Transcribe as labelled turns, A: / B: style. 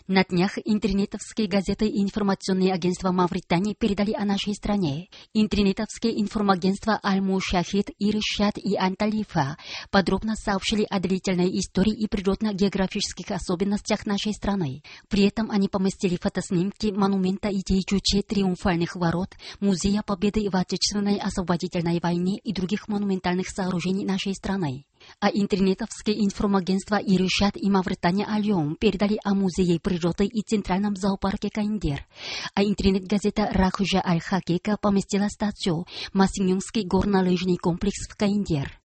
A: На днях интернетовские газеты и информационные агентства Мавритании передали о нашей стране. Интернетовские информагентства Аль-Мушахид, Иршад и Анталифа подробно сообщили о длительной истории и природно-географических особенностях нашей страны. При этом они поместили фотоснимки монумента идеи Чуче Триумфальных ворот, Музея Победы в Отечественной освободительной войне и других монументальных сооружений нашей страны. А интернетовские информагентства Иршад и Мавритания Альем передали о музее природы и центральном зоопарке Каиндер. А интернет-газета Рахужа Аль-Хакика поместила статью «Масиньюнгский горнолыжный комплекс в Каиндер».